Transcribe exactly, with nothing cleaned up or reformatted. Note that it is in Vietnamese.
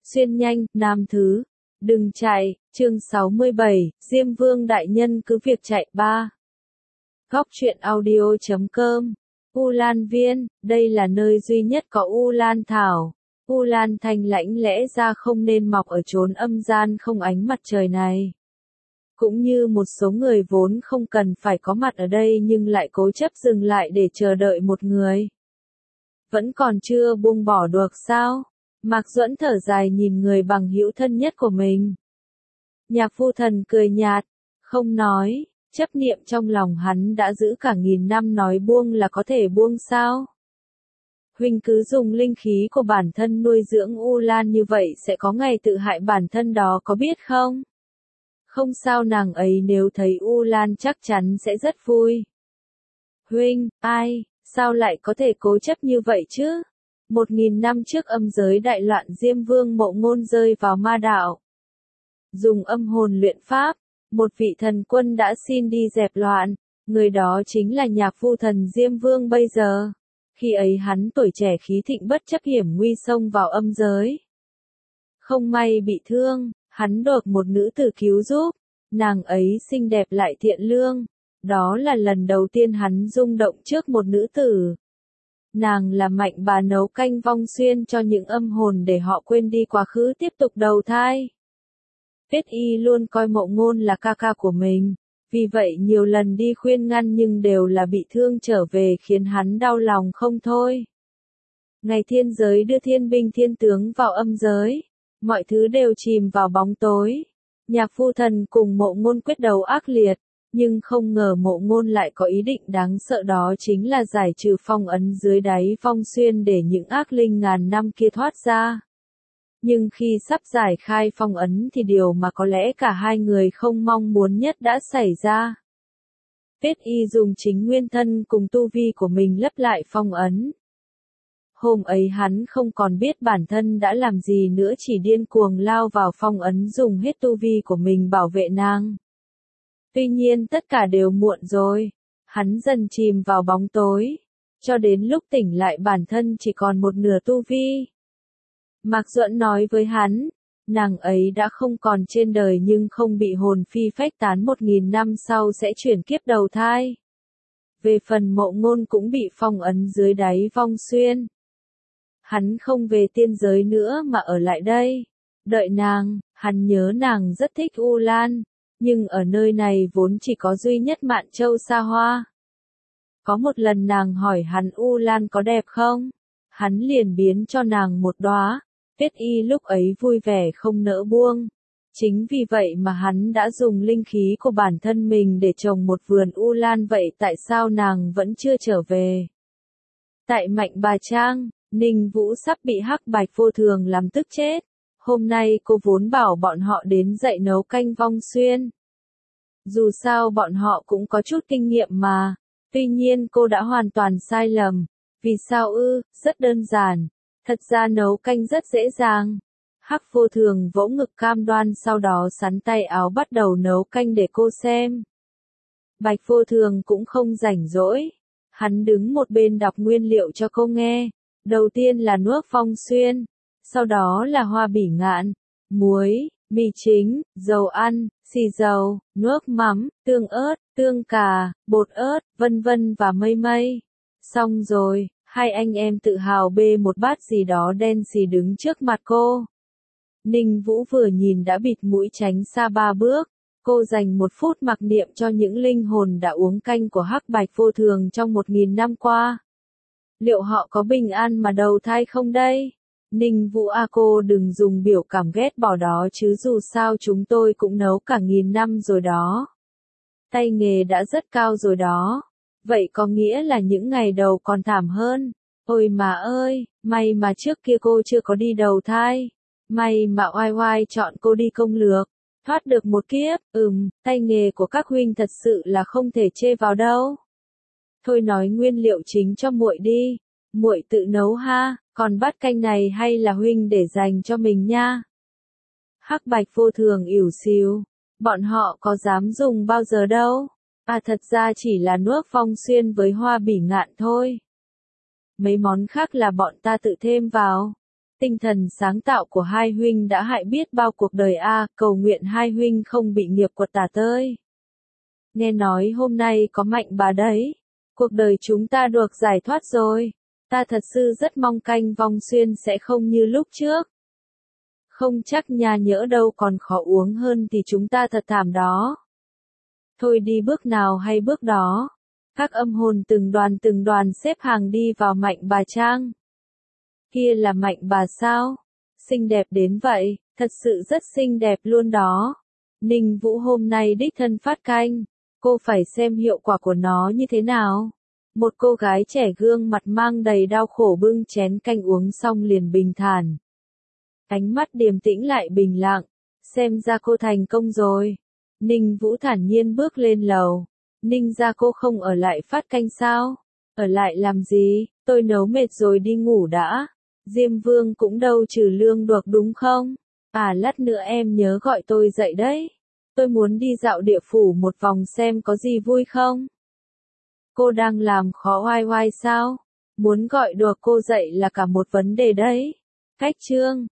Xuyên nhanh, nam thứ. Đừng chạy, chương sáu mươi bảy, Diêm Vương đại nhân cứ việc chạy ba. Góc truyện audio chấm com. U Lan Viên, đây là nơi duy nhất có U Lan Thảo. U Lan Thanh lãnh lẽ ra không nên mọc ở chốn âm gian không ánh mặt trời này. Cũng như một số người vốn không cần phải có mặt ở đây nhưng lại cố chấp dừng lại để chờ đợi một người. Vẫn còn chưa buông bỏ được sao? Mạc Duẫn thở dài nhìn người bằng hữu thân nhất của mình. Nhạc Phu Thần cười nhạt, không nói, chấp niệm trong lòng hắn đã giữ cả nghìn năm, nói buông là có thể buông sao? Huynh cứ dùng linh khí của bản thân nuôi dưỡng U Lan như vậy sẽ có ngày tự hại bản thân đó, có biết không? Không sao, nàng ấy nếu thấy U Lan chắc chắn sẽ rất vui. Huynh, ai, sao lại có thể cố chấp như vậy chứ? Một nghìn năm trước âm giới đại loạn, Diêm Vương Mộ Ngôn rơi vào ma đạo. Dùng âm hồn luyện pháp, một vị thần quân đã xin đi dẹp loạn, người đó chính là Nhạc Phu Thần Diêm Vương bây giờ. Khi ấy hắn tuổi trẻ khí thịnh bất chấp hiểm nguy xông vào âm giới. Không may bị thương, hắn được một nữ tử cứu giúp, nàng ấy xinh đẹp lại thiện lương. Đó là lần đầu tiên hắn rung động trước một nữ tử. Nàng là mạnh bà nấu canh vong xuyên cho những âm hồn để họ quên đi quá khứ tiếp tục đầu thai. Tuyết Y luôn coi Mộ Ngôn là ca ca của mình, vì vậy nhiều lần đi khuyên ngăn nhưng đều là bị thương trở về khiến hắn đau lòng không thôi. Ngày thiên giới đưa thiên binh thiên tướng vào âm giới, mọi thứ đều chìm vào bóng tối. Nhạc Phu Thần cùng Mộ Ngôn quyết đấu ác liệt, nhưng không ngờ Mộ Ngôn lại có ý định đáng sợ, đó chính là giải trừ phong ấn dưới đáy vong xuyên để những ác linh ngàn năm kia thoát ra. Nhưng khi sắp giải khai phong ấn thì điều mà có lẽ cả hai người không mong muốn nhất đã xảy ra. Tuyết Y dùng chính nguyên thân cùng tu vi của mình lấp lại phong ấn. Hôm ấy hắn không còn biết bản thân đã làm gì nữa, chỉ điên cuồng lao vào phong ấn dùng hết tu vi của mình bảo vệ nàng. Tuy nhiên tất cả đều muộn rồi, hắn dần chìm vào bóng tối, cho đến lúc tỉnh lại bản thân chỉ còn một nửa tu vi. Mạc Duẫn nói với hắn, nàng ấy đã không còn trên đời nhưng không bị hồn phi phách tán, một nghìn năm sau sẽ chuyển kiếp đầu thai. Về phần Mộ Ngôn cũng bị phong ấn dưới đáy vong xuyên. Hắn không về tiên giới nữa mà ở lại đây, đợi nàng, hắn nhớ nàng rất thích U Lan. Nhưng ở nơi này vốn chỉ có duy nhất Mạn Châu xa hoa. Có một lần nàng hỏi hắn U Lan có đẹp không? Hắn liền biến cho nàng một đóa. Tuyết Y lúc ấy vui vẻ không nỡ buông. Chính vì vậy mà hắn đã dùng linh khí của bản thân mình để trồng một vườn U Lan, vậy tại sao nàng vẫn chưa trở về? Tại Mạnh Bà Trang, Ninh Vũ sắp bị Hắc Bạch Vô Thường làm tức chết. Hôm nay cô vốn bảo bọn họ đến dạy nấu canh vong xuyên. Dù sao bọn họ cũng có chút kinh nghiệm mà. Tuy nhiên cô đã hoàn toàn sai lầm. Vì sao ư? Rất đơn giản. Thật ra nấu canh rất dễ dàng. Hắc Vô Thường vỗ ngực cam đoan, sau đó sắn tay áo bắt đầu nấu canh để cô xem. Bạch Vô Thường cũng không rảnh rỗi. Hắn đứng một bên đọc nguyên liệu cho cô nghe. Đầu tiên là nước vong xuyên. Sau đó là hoa bỉ ngạn, muối, mì chính, dầu ăn, xì dầu, nước mắm, tương ớt, tương cà, bột ớt, vân vân và mây mây. Xong rồi, hai anh em tự hào bê một bát gì đó đen xì đứng trước mặt cô. Ninh Vũ vừa nhìn đã bịt mũi tránh xa ba bước. Cô dành một phút mặc niệm cho những linh hồn đã uống canh của Hắc Bạch Vô Thường trong một nghìn năm qua. Liệu họ có bình an mà đầu thai không đây? Ninh Vũ à, cô đừng dùng biểu cảm ghét bỏ đó chứ, dù sao chúng tôi cũng nấu cả nghìn năm rồi đó. Tay nghề đã rất cao rồi đó. Vậy có nghĩa là những ngày đầu còn thảm hơn. Ôi mà ơi, may mà trước kia cô chưa có đi đầu thai. May mà oai oai chọn cô đi công lược. Thoát được một kiếp, ừm, tay nghề của các huynh thật sự là không thể chê vào đâu. Thôi nói nguyên liệu chính cho muội đi. Muội tự nấu ha, còn bát canh này hay là huynh để dành cho mình nha. Hắc Bạch Vô Thường ỉu xìu, bọn họ có dám dùng bao giờ đâu. À, thật ra chỉ là nước vong xuyên với hoa bỉ ngạn thôi. Mấy món khác là bọn ta tự thêm vào. Tinh thần sáng tạo của hai huynh đã hại biết bao cuộc đời a, cầu nguyện hai huynh không bị nghiệp quật tả tơi. Nghe nói hôm nay có Mạnh bà đấy, cuộc đời chúng ta được giải thoát rồi. Ta thật sự rất mong canh vong xuyên sẽ không như lúc trước. Không chắc nhà nhỡ đâu còn khó uống hơn thì chúng ta thật thảm đó. Thôi đi bước nào hay bước đó. Các âm hồn từng đoàn từng đoàn xếp hàng đi vào Mạnh bà trang. Kia là Mạnh bà sao? Xinh đẹp đến vậy, thật sự rất xinh đẹp luôn đó. Ninh Vũ hôm nay đích thân phát canh, cô phải xem hiệu quả của nó như thế nào. Một cô gái trẻ gương mặt mang đầy đau khổ bưng chén canh uống xong liền bình thản. Ánh mắt điềm tĩnh lại bình lặng, xem ra cô thành công rồi. Ninh Vũ thản nhiên bước lên lầu. Ninh ra cô không ở lại phát canh sao? Ở lại làm gì? Tôi nấu mệt rồi đi ngủ đã. Diêm Vương cũng đâu trừ lương được đúng không? À lát nữa em nhớ gọi tôi dậy đấy. Tôi muốn đi dạo địa phủ một vòng xem có gì vui không? Cô đang làm khó oai oai sao? Muốn gọi được cô dậy là cả một vấn đề đấy. Cách chương